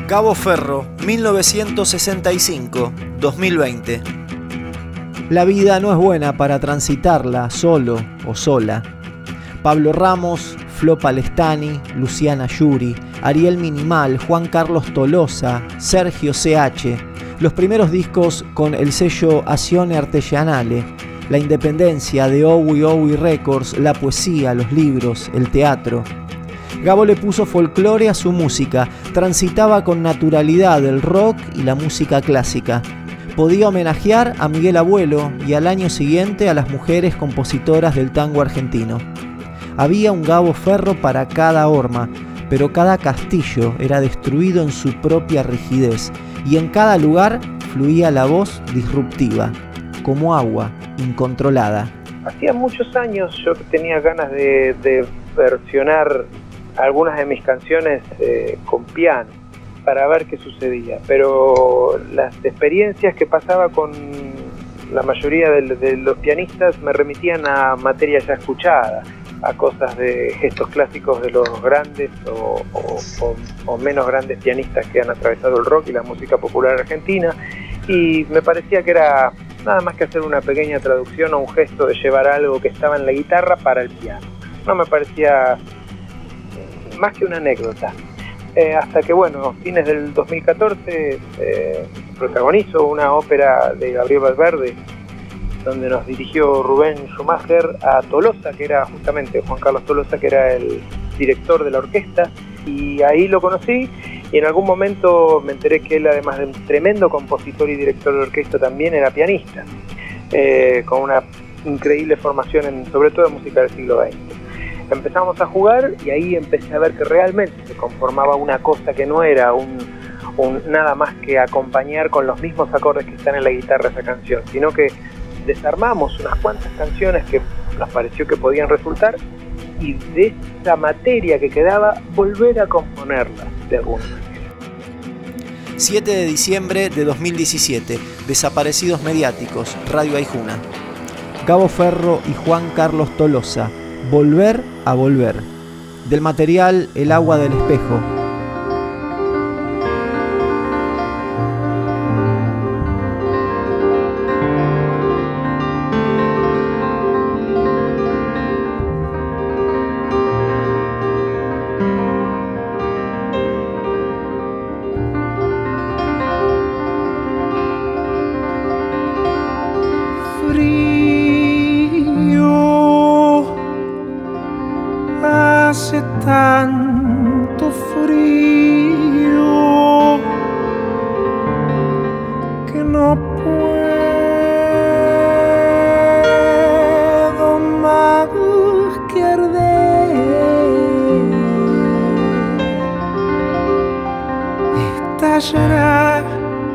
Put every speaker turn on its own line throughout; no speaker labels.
Gabo Ferro, 1965-2020. La vida no es buena para transitarla solo o sola. Pablo Ramos, Flo Palestani, Luciana Yuri, Ariel Minimal, Juan Carlos Tolosa, Sergio CH. Los primeros discos con el sello Azione Artigianale, la independencia de Owi Owi Records, la poesía, los libros, el teatro. Gabo le puso folclore a su música, transitaba con naturalidad el rock y la música clásica. Podía homenajear a Miguel Abuelo y al año siguiente a las mujeres compositoras del tango argentino. Había un Gabo Ferro para cada horma, pero cada castillo era destruido en su propia rigidez y en cada lugar fluía la voz disruptiva, como agua incontrolada.
Hacía muchos años yo tenía ganas de versionar algunas de mis canciones con piano para ver qué sucedía, pero las experiencias que pasaba con la mayoría de los pianistas me remitían a materia ya escuchada, a cosas de gestos clásicos de los grandes o menos grandes pianistas que han atravesado el rock y la música popular argentina, y me parecía que era nada más que hacer una pequeña traducción o un gesto de llevar algo que estaba en la guitarra para el piano. No me parecía más que una anécdota. Hasta que, a fines del 2014 protagonizo una ópera de Gabriel Valverde, donde nos dirigió Rubén Schumacher a Tolosa, que era justamente Juan Carlos Tolosa, que era el director de la orquesta, y ahí lo conocí, y en algún momento me enteré que él, además de un tremendo compositor y director de orquesta, también era pianista, con una increíble formación sobre todo en música del siglo XX. Empezamos a jugar y ahí empecé a ver que realmente se conformaba una cosa que no era nada más que acompañar con los mismos acordes que están en la guitarra esa canción, sino que desarmamos unas cuantas canciones que nos pareció que podían resultar, y de esa materia que quedaba volver a componerla de alguna manera.
7 de diciembre de 2017, Desaparecidos Mediáticos, Radio Aijuna. Gabo Ferro y Juan Carlos Tolosa, Volver a volver. Del material El agua del espejo.
Hace tanto frío que no puedo más que arder. Estallará,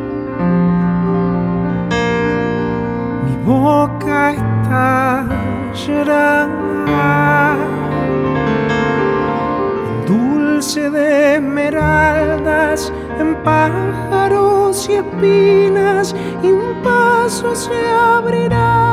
mi boca estallará, dulce de esmeraldas, en pájaros y espinas, y un paso se abrirá.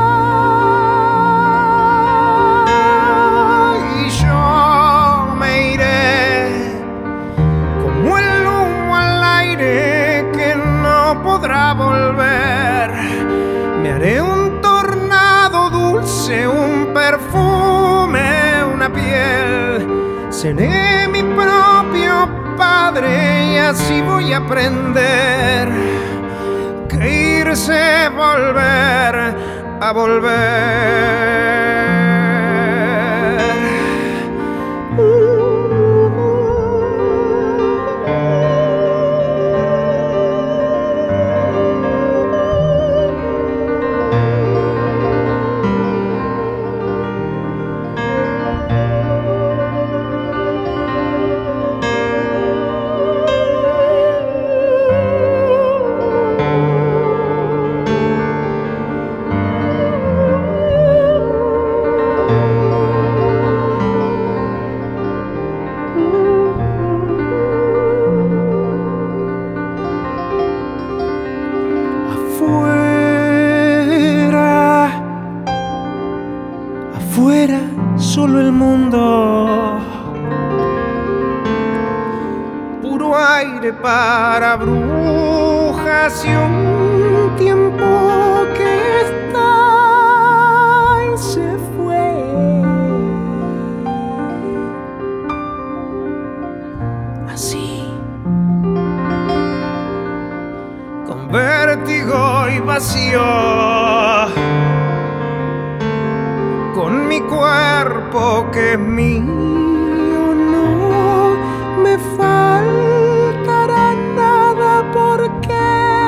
Y yo me iré como el humo al aire que no podrá volver. Me haré un tornado dulce, un perfume, una piel. Seré mi propio padre y así voy a aprender que irse volver a volver. solo aire para brujas y un tiempo que está y se fue. Así, con vértigo y vacío, con mi cuerpo que es mío, no me faltará nada porque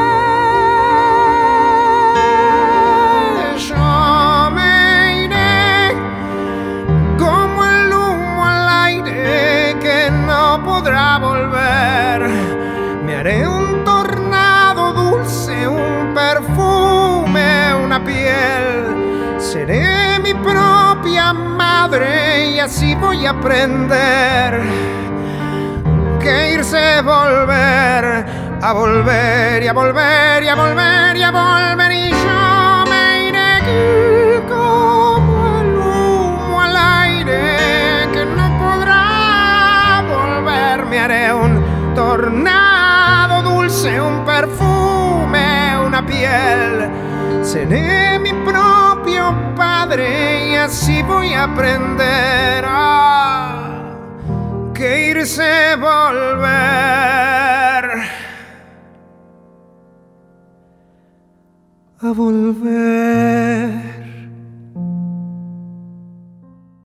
yo me iré como el humo al aire que no podrá volver. Me haré un tornado dulce, un perfume, una piel. Seré mi propia madre y así voy a aprender que irse es volver, a volver y a volver y a volver y a volver. Y yo me iré como el humo al aire que no podrá volver. Me haré un tornado dulce, un perfume, una piel. Seré mi propio padre y así voy a aprender que irse volver, a volver.